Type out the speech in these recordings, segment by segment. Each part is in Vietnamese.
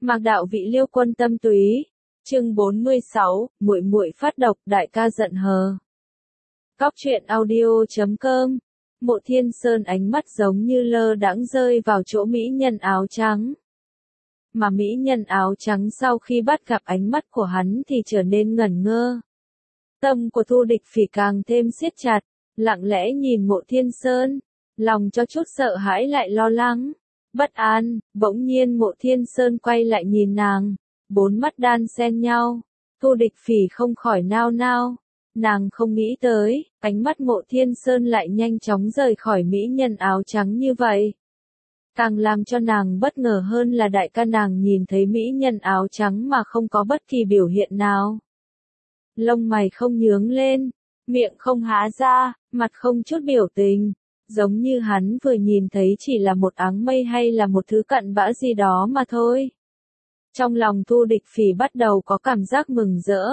Mạc đạo vị Liêu quân tâm túy. Chương 46, muội muội phát độc, đại ca giận hờ. Cóc truyện audio.com. Mộ Thiên Sơn ánh mắt giống như lơ đãng rơi vào chỗ mỹ nhân áo trắng. Mà mỹ nhân áo trắng sau khi bắt gặp ánh mắt của hắn thì trở nên ngẩn ngơ. Tâm của Thu Địch Phỉ càng thêm siết chặt, lặng lẽ nhìn Mộ Thiên Sơn, lòng cho chút sợ hãi lại lo lắng, bất an. Bỗng nhiên Mộ Thiên Sơn quay lại nhìn nàng, bốn mắt đan xen nhau. Thu Địch Phỉ không khỏi nao nao, nàng không nghĩ tới, ánh mắt Mộ Thiên Sơn lại nhanh chóng rời khỏi mỹ nhân áo trắng như vậy. Càng làm cho nàng bất ngờ hơn là đại ca nàng nhìn thấy mỹ nhân áo trắng mà không có bất kỳ biểu hiện nào. Lông mày không nhướng lên, miệng không há ra, mặt không chút biểu tình, giống như hắn vừa nhìn thấy chỉ là một áng mây hay là một thứ cặn bã gì đó mà thôi. Trong lòng Thu Địch Phỉ bắt đầu có cảm giác mừng rỡ.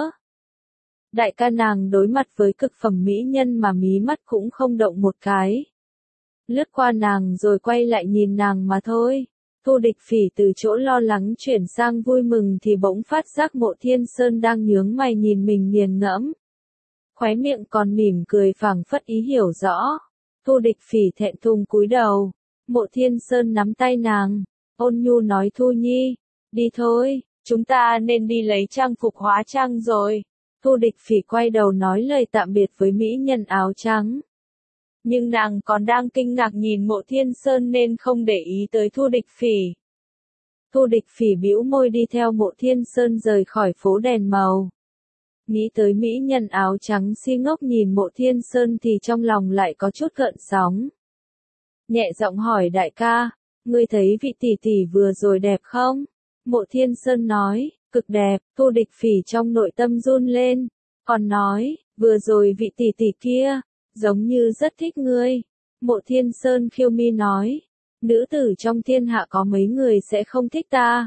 Đại ca nàng đối mặt với cực phẩm mỹ nhân mà mí mắt cũng không động một cái. Lướt qua nàng rồi quay lại nhìn nàng mà thôi. Thu Địch Phỉ từ chỗ lo lắng chuyển sang vui mừng thì bỗng phát giác Mộ Thiên Sơn đang nhướng mày nhìn mình nghiền ngẫm. Khóe miệng còn mỉm cười phảng phất ý hiểu rõ. Thu Địch Phỉ thẹn thùng cúi đầu. Mộ Thiên Sơn nắm tay nàng, ôn nhu nói Thu Nhi, đi thôi, chúng ta nên đi lấy trang phục hóa trang rồi. Thu Địch Phỉ quay đầu nói lời tạm biệt với mỹ nhân áo trắng. Nhưng nàng còn đang kinh ngạc nhìn Mộ Thiên Sơn nên không để ý tới Thu Địch Phỉ. Thu Địch Phỉ bĩu môi đi theo Mộ Thiên Sơn rời khỏi phố đèn màu. Nghĩ tới mỹ nhân áo trắng si ngốc nhìn Mộ Thiên Sơn thì trong lòng lại có chút gợn sóng. Nhẹ giọng hỏi đại ca, ngươi thấy vị tỷ tỷ vừa rồi đẹp không? Mộ Thiên Sơn nói, cực đẹp. Thu Địch Phỉ trong nội tâm run lên, còn nói, vừa rồi vị tỷ tỷ kia, giống như rất thích ngươi. Mộ Thiên Sơn khiêu mi nói, nữ tử trong thiên hạ có mấy người sẽ không thích ta.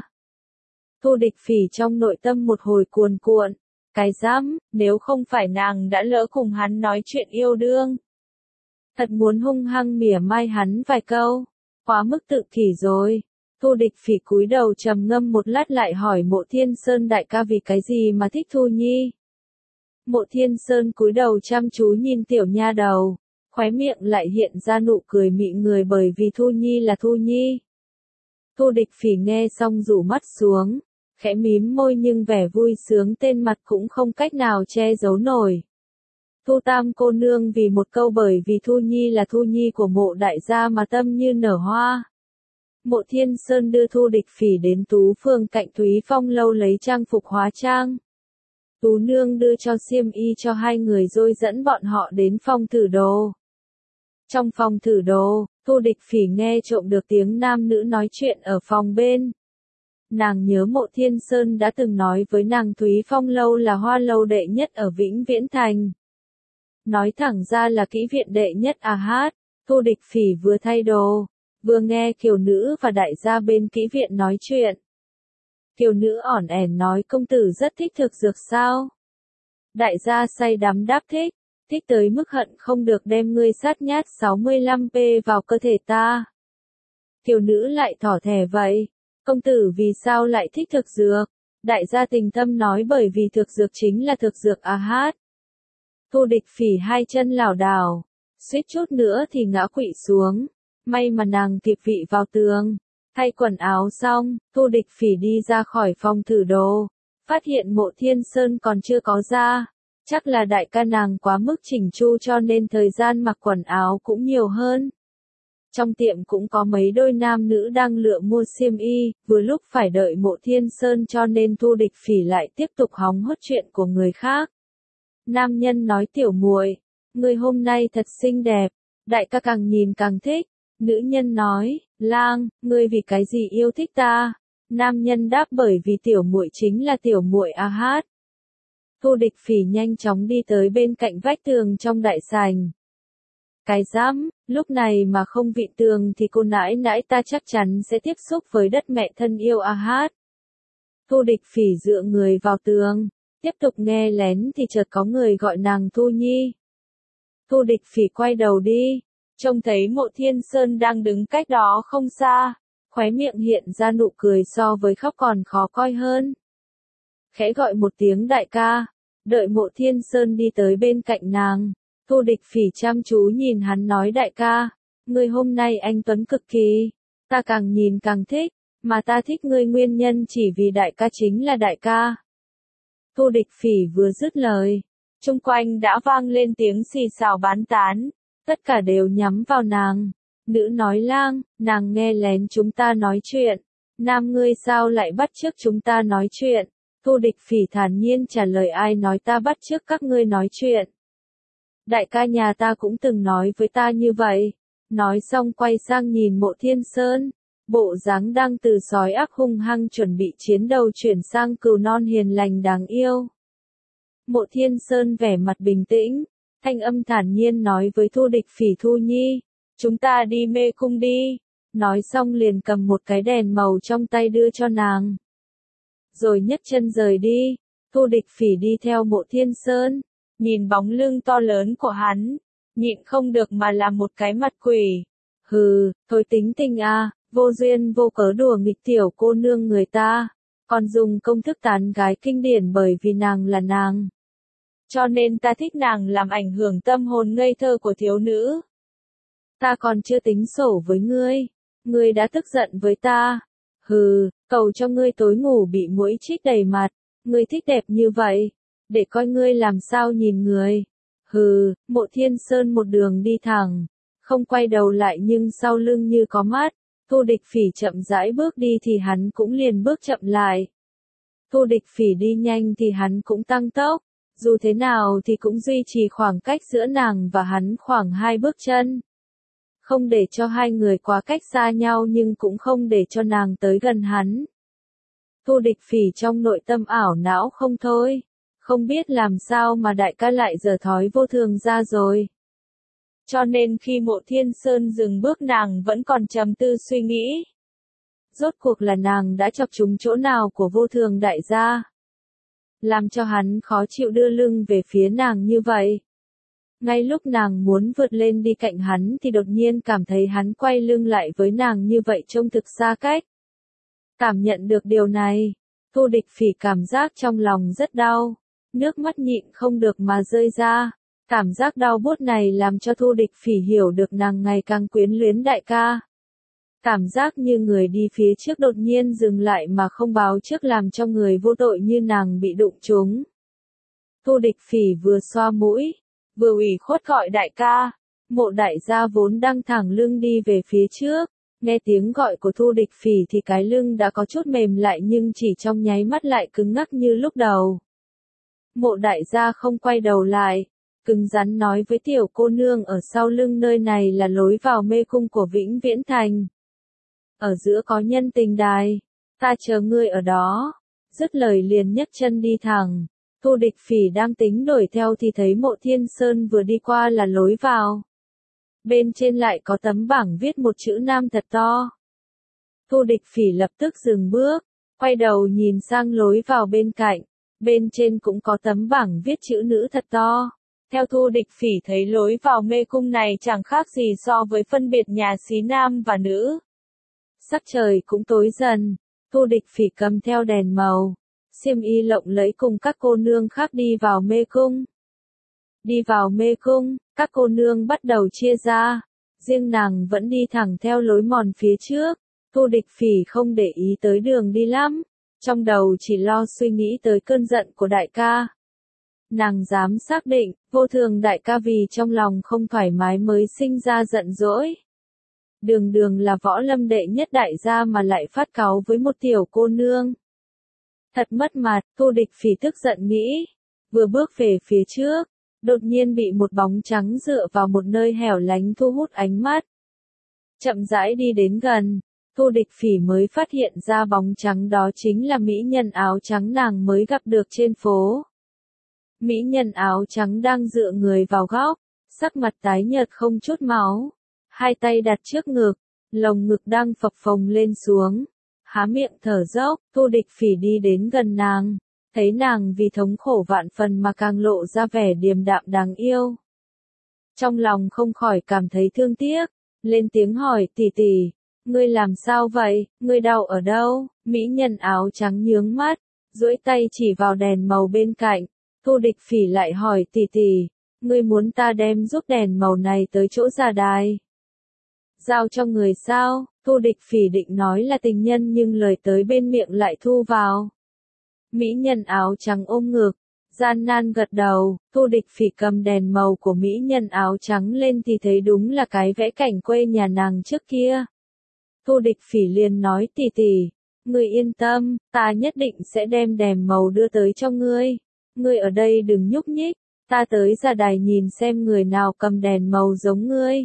Thu Địch Phỉ trong nội tâm một hồi cuồn cuộn, cái dám, nếu không phải nàng đã lỡ cùng hắn nói chuyện yêu đương. Thật muốn hung hăng mỉa mai hắn vài câu, quá mức tự kỷ rồi. Thu Địch Phỉ cúi đầu trầm ngâm một lát lại hỏi Mộ Thiên Sơn đại ca vì cái gì mà thích Thu Nhi. Mộ Thiên Sơn cúi đầu chăm chú nhìn tiểu nha đầu, khóe miệng lại hiện ra nụ cười mị người bởi vì Thu Nhi là Thu Nhi. Thu Địch Phỉ nghe xong rủ mắt xuống, khẽ mím môi nhưng vẻ vui sướng trên mặt cũng không cách nào che giấu nổi. Thu Tam cô nương vì một câu bởi vì Thu Nhi là Thu Nhi của Mộ đại gia mà tâm như nở hoa. Mộ Thiên Sơn đưa Thu Địch Phỉ đến Tú Phường cạnh Thúy Phong lâu lấy trang phục hóa trang. Tú nương đưa cho xiêm y cho hai người rồi dẫn bọn họ đến phòng thử đồ. Trong phòng thử đồ, Thu Địch Phỉ nghe trộm được tiếng nam nữ nói chuyện ở phòng bên. Nàng nhớ Mộ Thiên Sơn đã từng nói với nàng Thúy Phong lâu là hoa lâu đệ nhất ở Vĩnh Viễn Thành. Nói thẳng ra là kỹ viện đệ nhất à hát. Thu Địch Phỉ vừa thay đồ, vừa nghe kiều nữ và đại gia bên kỹ viện nói chuyện. Kiều nữ ỏn ẻn nói công tử rất thích thực dược sao? Đại gia say đắm đáp thích, thích tới mức hận không được đem ngươi sát nhát 65p vào cơ thể ta. Kiều nữ lại thỏ thẻ vậy, công tử vì sao lại thích thực dược? Đại gia tình tâm nói bởi vì thực dược chính là thực dược à hát. Thu Địch Phỉ hai chân lảo đảo, suýt chút nữa thì ngã quỵ xuống, may mà nàng kịp vị vào tường. Thay quần áo xong, Thu Địch Phỉ đi ra khỏi phòng thử đồ, phát hiện Mộ Thiên Sơn còn chưa có ra. Chắc là đại ca nàng quá mức chỉnh chu cho nên thời gian mặc quần áo cũng nhiều hơn. Trong tiệm cũng có mấy đôi nam nữ đang lựa mua xiêm y, vừa lúc phải đợi Mộ Thiên Sơn cho nên Thu Địch Phỉ lại tiếp tục hóng hớt chuyện của người khác. Nam nhân nói tiểu muội, người hôm nay thật xinh đẹp, đại ca càng nhìn càng thích. Nữ nhân nói, lang, ngươi vì cái gì yêu thích ta? Nam nhân đáp bởi vì tiểu muội chính là tiểu muội a hát. Thu Địch Phỉ nhanh chóng đi tới bên cạnh vách tường trong đại sảnh. Cái dám, lúc này mà không vịn tường thì cô nãi nãi ta chắc chắn sẽ tiếp xúc với đất mẹ thân yêu a hát. Thu Địch Phỉ dựa người vào tường, tiếp tục nghe lén thì chợt có người gọi nàng Thu Nhi. Thu Địch Phỉ quay đầu đi, trông thấy Mộ Thiên Sơn đang đứng cách đó không xa, khóe miệng hiện ra nụ cười so với khóc còn khó coi hơn. Khẽ gọi một tiếng đại ca, đợi Mộ Thiên Sơn đi tới bên cạnh nàng, Thu Địch Phỉ chăm chú nhìn hắn nói đại ca, ngươi hôm nay anh tuấn cực kỳ, ta càng nhìn càng thích, mà ta thích ngươi nguyên nhân chỉ vì đại ca chính là đại ca. Thu Địch Phỉ vừa dứt lời, chung quanh đã vang lên tiếng xì xào bán tán, tất cả đều nhắm vào nàng. Nữ nói lang, nàng nghe lén chúng ta nói chuyện, nam ngươi sao lại bắt chước chúng ta nói chuyện. Thu Địch Phỉ thản nhiên trả lời ai nói ta bắt chước các ngươi nói chuyện. Đại ca nhà ta cũng từng nói với ta như vậy. Nói xong quay sang nhìn Mộ Thiên Sơn, bộ dáng đang từ sói ác hung hăng chuẩn bị chiến đầu chuyển sang cừu non hiền lành đáng yêu. Mộ Thiên Sơn vẻ mặt bình tĩnh, thanh âm thản nhiên nói với Thu Địch Phỉ Thu Nhi, chúng ta đi mê cung đi. Nói xong liền cầm một cái đèn màu trong tay đưa cho nàng. Rồi nhấc chân rời đi, Thu Địch Phỉ đi theo Mộ Thiên Sơn, nhìn bóng lưng to lớn của hắn, nhịn không được mà làm một cái mặt quỷ. Hừ, thôi tính tình à, vô duyên vô cớ đùa nghịch tiểu cô nương người ta, còn dùng công thức tán gái kinh điển bởi vì nàng là nàng. Cho nên ta thích nàng làm ảnh hưởng tâm hồn ngây thơ của thiếu nữ. Ta còn chưa tính sổ với ngươi đã tức giận với ta. Hừ, cầu cho ngươi tối ngủ bị muỗi chích đầy mặt, ngươi thích đẹp như vậy, để coi ngươi làm sao nhìn người. Hừ, Mộ Thiên Sơn một đường đi thẳng, không quay đầu lại nhưng sau lưng như có mắt, Thu Địch Phỉ chậm rãi bước đi thì hắn cũng liền bước chậm lại. Thu Địch Phỉ đi nhanh thì hắn cũng tăng tốc, dù thế nào thì cũng duy trì khoảng cách giữa nàng và hắn khoảng 2 bước chân. Không để cho hai người quá cách xa nhau nhưng cũng không để cho nàng tới gần hắn. Thu Địch Phỉ trong nội tâm ảo não không thôi, không biết làm sao mà đại ca lại giở thói vô thường ra rồi. Cho nên khi Mộ Thiên Sơn dừng bước nàng vẫn còn trầm tư suy nghĩ. Rốt cuộc là nàng đã chọc trúng chỗ nào của vô thường đại gia, làm cho hắn khó chịu đưa lưng về phía nàng như vậy. Ngay lúc nàng muốn vượt lên đi cạnh hắn thì đột nhiên cảm thấy hắn quay lưng lại với nàng như vậy trông thực xa cách. Cảm nhận được điều này, Thu Địch Phỉ cảm giác trong lòng rất đau, nước mắt nhịn không được mà rơi ra. Cảm giác đau buốt này làm cho Thu Địch Phỉ hiểu được nàng ngày càng quyến luyến đại ca. Cảm giác như người đi phía trước đột nhiên dừng lại mà không báo trước làm cho người vô tội như nàng bị đụng trúng. Thu Địch Phỉ vừa xoa mũi, vừa ủy khuất gọi đại ca. Mộ đại gia vốn đang thẳng lưng đi về phía trước, nghe tiếng gọi của Thu Địch Phỉ thì cái lưng đã có chút mềm lại nhưng chỉ trong nháy mắt lại cứng ngắc như lúc đầu. Mộ đại gia không quay đầu lại, cứng rắn nói với tiểu cô nương ở sau lưng nơi này là lối vào mê cung của Vĩnh Viễn Thành. Ở giữa có nhân tình đài, ta chờ ngươi ở đó. Dứt lời liền nhấc chân đi thẳng. Thu Địch Phỉ đang tính đuổi theo thì thấy Mộ Thiên Sơn vừa đi qua là lối vào. Bên trên lại có tấm bảng viết một chữ nam thật to. Thu Địch Phỉ lập tức dừng bước, quay đầu nhìn sang lối vào bên cạnh, bên trên cũng có tấm bảng viết chữ nữ thật to. Theo Thu Địch Phỉ thấy lối vào mê cung này chẳng khác gì so với phân biệt nhà xí nam và nữ. Sắc trời cũng tối dần, Thu Địch Phỉ cầm theo đèn màu, xiêm y lộng lẫy cùng các cô nương khác đi vào mê cung. Đi vào mê cung, các cô nương bắt đầu chia ra, riêng nàng vẫn đi thẳng theo lối mòn phía trước. Thu Địch Phỉ không để ý tới đường đi lắm, trong đầu chỉ lo suy nghĩ tới cơn giận của đại ca. Nàng dám xác định, vô thường đại ca vì trong lòng không thoải mái mới sinh ra giận dỗi. Đường đường là võ lâm đệ nhất đại gia mà lại phát cáu với một tiểu cô nương. Thật mất mặt, Thu Địch Phỉ tức giận nghĩ. Vừa bước về phía trước, đột nhiên bị một bóng trắng dựa vào một nơi hẻo lánh thu hút ánh mắt. Chậm rãi đi đến gần, Thu Địch Phỉ mới phát hiện ra bóng trắng đó chính là mỹ nhân áo trắng nàng mới gặp được trên phố. Mỹ nhân áo trắng đang dựa người vào góc, sắc mặt tái nhợt không chút máu, hai tay đặt trước ngực, lồng ngực đang phập phồng lên xuống, há miệng thở dốc. Thu Địch Phỉ đi đến gần nàng, thấy nàng vì thống khổ vạn phần mà càng lộ ra vẻ điềm đạm đáng yêu. Trong lòng không khỏi cảm thấy thương tiếc, lên tiếng hỏi tỷ tỷ, Ngươi làm sao vậy, ngươi đau ở đâu? Mỹ nhân áo trắng nhướng mắt, duỗi tay chỉ vào đèn màu bên cạnh. Thu Địch Phỉ lại hỏi tỷ tỷ, ngươi muốn ta đem giúp đèn màu này tới chỗ giả đài? Giao cho người sao? Thu Địch Phỉ định nói là tình nhân nhưng lời tới bên miệng lại thu vào. Mỹ nhân áo trắng ôm ngực, gian nan gật đầu. Thu Địch Phỉ cầm đèn màu của mỹ nhân áo trắng lên thì thấy đúng là cái vẽ cảnh quê nhà nàng trước kia. Thu Địch Phỉ liền nói tỷ tỷ, ngươi yên tâm, ta nhất định sẽ đem đèn màu đưa tới cho ngươi. Ngươi ở đây đừng nhúc nhích, ta tới ra đài nhìn xem người nào cầm đèn màu giống ngươi.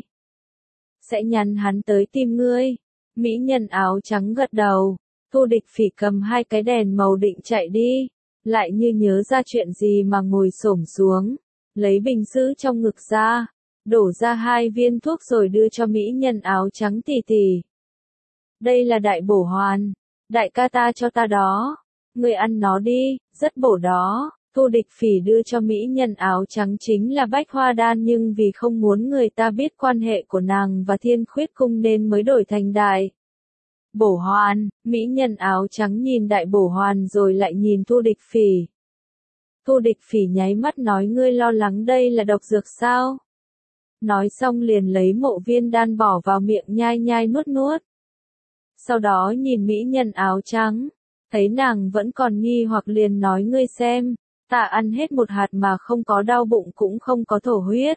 Sẽ nhắn hắn tới tìm ngươi. Mỹ nhân áo trắng gật đầu. Thu Địch Phỉ cầm hai cái đèn màu định chạy đi, lại như nhớ ra chuyện gì mà ngồi xổm xuống, lấy bình sứ trong ngực ra, đổ ra 2 viên thuốc rồi đưa cho mỹ nhân áo trắng tỷ tỷ. Đây là đại bổ hoàn, đại ca ta cho ta đó, ngươi ăn nó đi, rất bổ đó. Thu Địch Phỉ đưa cho mỹ nhân áo trắng chính là bách hoa đan, nhưng vì không muốn người ta biết quan hệ của nàng và Thiên Khuyết Cung nên mới đổi thành đại bổ hoàn. Mỹ nhân áo trắng nhìn đại bổ hoàn rồi lại nhìn Thu Địch Phỉ. Thu Địch Phỉ nháy mắt nói, ngươi lo lắng đây là độc dược sao? Nói xong liền lấy mộ viên đan bỏ vào miệng nhai nhai nuốt nuốt. Sau đó nhìn mỹ nhân áo trắng, thấy nàng vẫn còn nghi hoặc liền nói, ngươi xem, ta ăn hết một hạt mà không có đau bụng cũng không có thổ huyết.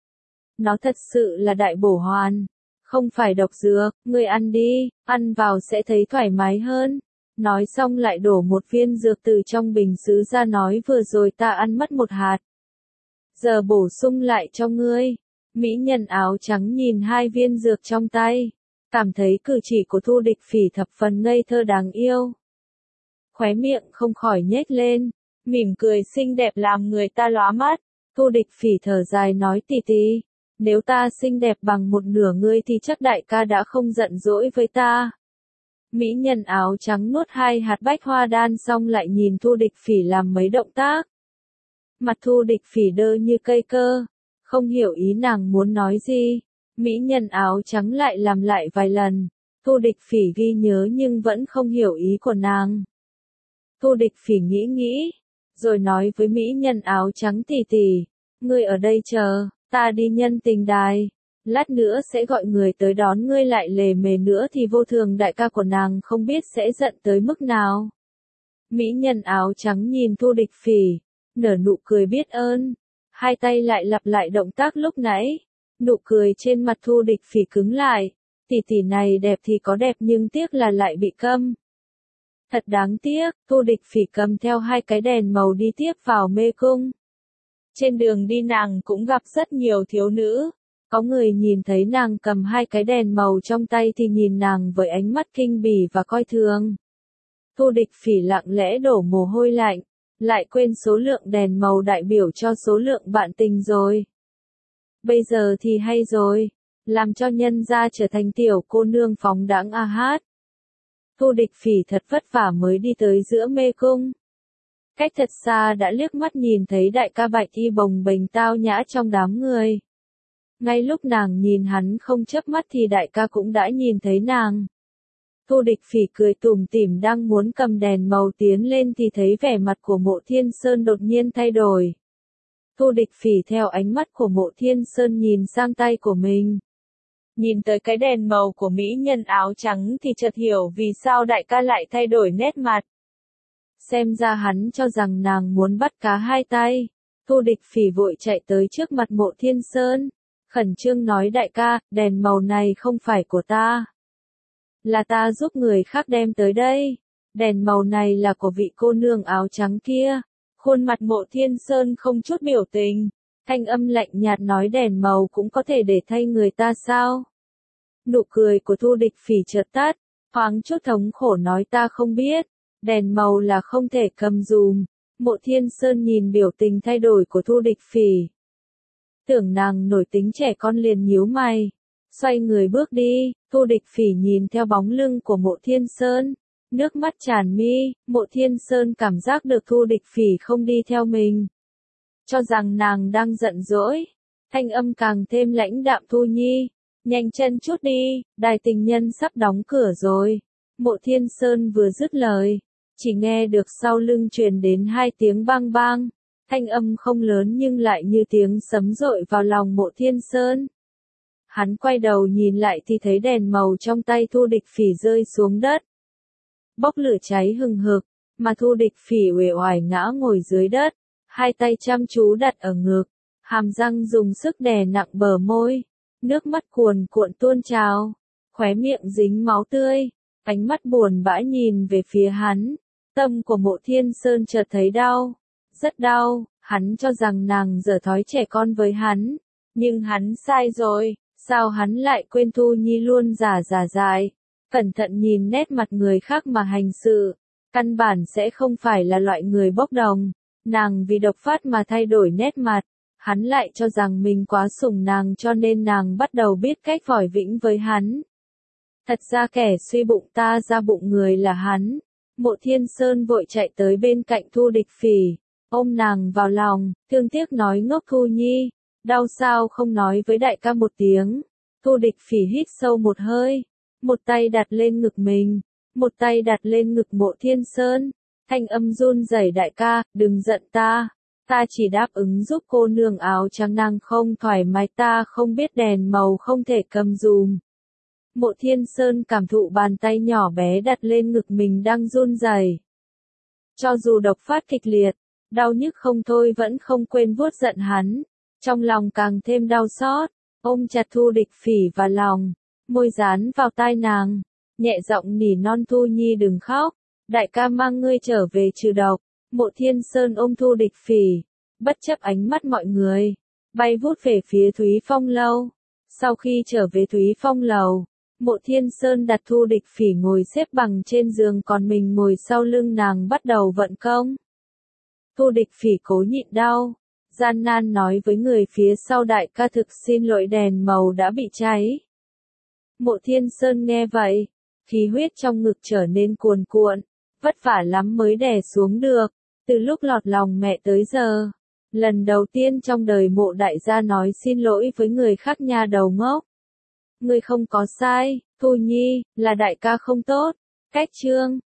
Nó thật sự là đại bổ hoàn, không phải độc dược, ngươi ăn đi, ăn vào sẽ thấy thoải mái hơn. Nói xong lại đổ một viên dược từ trong bình sứ ra, nói vừa rồi ta ăn mất một hạt, giờ bổ sung lại cho ngươi. Mỹ nhân áo trắng nhìn 2 viên dược trong tay, cảm thấy cử chỉ của Thu Địch Phỉ thập phần ngây thơ đáng yêu. Khóe miệng không khỏi nhếch lên, mỉm cười xinh đẹp làm người ta lóa mắt. Thu Địch Phỉ thở dài nói, tỷ tỷ, nếu ta xinh đẹp bằng một nửa ngươi thì chắc đại ca đã không giận dỗi với ta. Mỹ nhân áo trắng nuốt 2 hạt bách hoa đan xong lại nhìn Thu Địch Phỉ làm mấy động tác. Mặt Thu Địch Phỉ đơ như cây cơ, không hiểu ý nàng muốn nói gì. Mỹ nhân áo trắng lại làm lại vài lần. Thu Địch Phỉ ghi nhớ nhưng vẫn không hiểu ý của nàng. Thu Địch Phỉ nghĩ nghĩ, rồi nói với mỹ nhân áo trắng, tỷ tỷ, ngươi ở đây chờ, ta đi nhân tình đài. Lát nữa sẽ gọi người tới đón ngươi, lại lề mề nữa thì vô thường đại ca của nàng không biết sẽ giận tới mức nào. Mỹ nhân áo trắng nhìn Thu Địch Phỉ, nở nụ cười biết ơn. 2 tay lại lặp lại động tác lúc nãy. Nụ cười trên mặt Thu Địch Phỉ cứng lại. Tỷ tỷ này đẹp thì có đẹp nhưng tiếc là lại bị câm. Thật đáng tiếc. Thu Địch Phỉ cầm theo 2 cái đèn màu đi tiếp vào mê cung. Trên đường đi nàng cũng gặp rất nhiều thiếu nữ. Có người nhìn thấy nàng cầm 2 cái đèn màu trong tay thì nhìn nàng với ánh mắt khinh bỉ và coi thường. Thu Địch Phỉ lặng lẽ đổ mồ hôi lạnh, lại quên số lượng đèn màu đại biểu cho số lượng bạn tình rồi. Bây giờ thì hay rồi, làm cho nhân gia trở thành tiểu cô nương phóng đãng a hát. Thu Địch Phỉ thật vất vả mới đi tới giữa mê cung. Cách thật xa đã liếc mắt nhìn thấy đại ca Bạch Y bồng bềnh tao nhã trong đám người. Ngay lúc nàng nhìn hắn không chớp mắt thì đại ca cũng đã nhìn thấy nàng. Thu Địch Phỉ cười tủm tỉm đang muốn cầm đèn màu tiến lên thì thấy vẻ mặt của Mộ Thiên Sơn đột nhiên thay đổi. Thu Địch Phỉ theo ánh mắt của Mộ Thiên Sơn nhìn sang tay của mình. Nhìn tới cái đèn màu của mỹ nhân áo trắng thì chợt hiểu vì sao đại ca lại thay đổi nét mặt. Xem ra hắn cho rằng nàng muốn bắt cá 2 tay. Thu Địch Phỉ vội chạy tới trước mặt Mộ Thiên Sơn, khẩn trương nói, đại ca, đèn màu này không phải của ta. Là ta giúp người khác đem tới đây. Đèn màu này là của vị cô nương áo trắng kia. Khuôn mặt Mộ Thiên Sơn không chút biểu tình. Thanh âm lạnh nhạt nói, đèn màu cũng có thể để thay người ta sao? Nụ cười của Thu Địch Phỉ chợt tắt, thoáng chút thống khổ nói, ta không biết. Đèn màu là không thể cầm dùm. Mộ Thiên Sơn nhìn biểu tình thay đổi của Thu Địch Phỉ. Tưởng nàng nổi tính trẻ con liền nhíu mày. Xoay người bước đi. Thu Địch Phỉ nhìn theo bóng lưng của Mộ Thiên Sơn. Nước mắt tràn mi. Mộ Thiên Sơn cảm giác được Thu Địch Phỉ không đi theo mình. Cho rằng nàng đang giận dỗi. Thanh âm càng thêm lãnh đạm, Thu Nhi. Nhanh chân chút đi, đài tình nhân sắp đóng cửa rồi. Mộ Thiên Sơn vừa dứt lời, chỉ nghe được sau lưng truyền đến 2 tiếng bang bang, thanh âm không lớn nhưng lại như tiếng sấm dội vào lòng Mộ Thiên Sơn. Hắn quay đầu nhìn lại thì thấy đèn màu trong tay Thu Địch Phỉ rơi xuống đất. Bốc lửa cháy hừng hực, mà Thu Địch Phỉ uể oải ngã ngồi dưới đất, 2 tay chăm chú đặt ở ngực, hàm răng dùng sức đè nặng bờ môi, nước mắt cuồn cuộn tuôn trào, khóe miệng dính máu tươi, ánh mắt buồn bã nhìn về phía hắn. Tâm của Mộ Thiên Sơn chợt thấy đau, rất đau, hắn cho rằng nàng giở thói trẻ con với hắn, nhưng hắn sai rồi, sao hắn lại quên Thu Nhi luôn giả dại, cẩn thận nhìn nét mặt người khác mà hành sự, căn bản sẽ không phải là loại người bốc đồng, nàng vì độc phát mà thay đổi nét mặt, hắn lại cho rằng mình quá sủng nàng cho nên nàng bắt đầu biết cách vòi vĩnh với hắn. Thật ra kẻ suy bụng ta ra bụng người là hắn. Mộ Thiên Sơn vội chạy tới bên cạnh Thu Địch Phỉ, ôm nàng vào lòng, thương tiếc nói ngốc Thu Nhi, đau sao không nói với đại ca một tiếng. Thu Địch Phỉ hít sâu một hơi, một tay đặt lên ngực mình, một tay đặt lên ngực Mộ Thiên Sơn, thanh âm run rẩy, đại ca, đừng giận ta chỉ đáp ứng giúp cô nương áo trắng nàng không thoải mái, ta không biết đèn màu không thể cầm dùm. Mộ Thiên Sơn cảm thụ bàn tay nhỏ bé đặt lên ngực mình đang run rẩy. Cho dù độc phát kịch liệt, đau nhức không thôi vẫn không quên vuốt giận hắn, trong lòng càng thêm đau xót, ôm chặt Thu Địch Phỉ vào lòng, môi dán vào tai nàng, nhẹ giọng nỉ non, Thu Nhi đừng khóc, đại ca mang ngươi trở về trừ độc. Mộ Thiên Sơn ôm Thu Địch Phỉ, bất chấp ánh mắt mọi người, bay vút về phía Thúy Phong Lâu. Sau khi trở về Thúy Phong Lầu, Mộ Thiên Sơn đặt Thu Địch Phỉ ngồi xếp bằng trên giường, còn mình ngồi sau lưng nàng bắt đầu vận công. Thu Địch Phỉ cố nhịn đau, gian nan nói với người phía sau, đại ca thực xin lỗi, đèn màu đã bị cháy. Mộ Thiên Sơn nghe vậy, khí huyết trong ngực trở nên cuồn cuộn, vất vả lắm mới đè xuống được, từ lúc lọt lòng mẹ tới giờ. Lần đầu tiên trong đời Mộ đại gia nói xin lỗi với người khác, nha đầu ngốc. Ngươi không có sai, Thu Nhi, là đại ca không tốt. Cách chương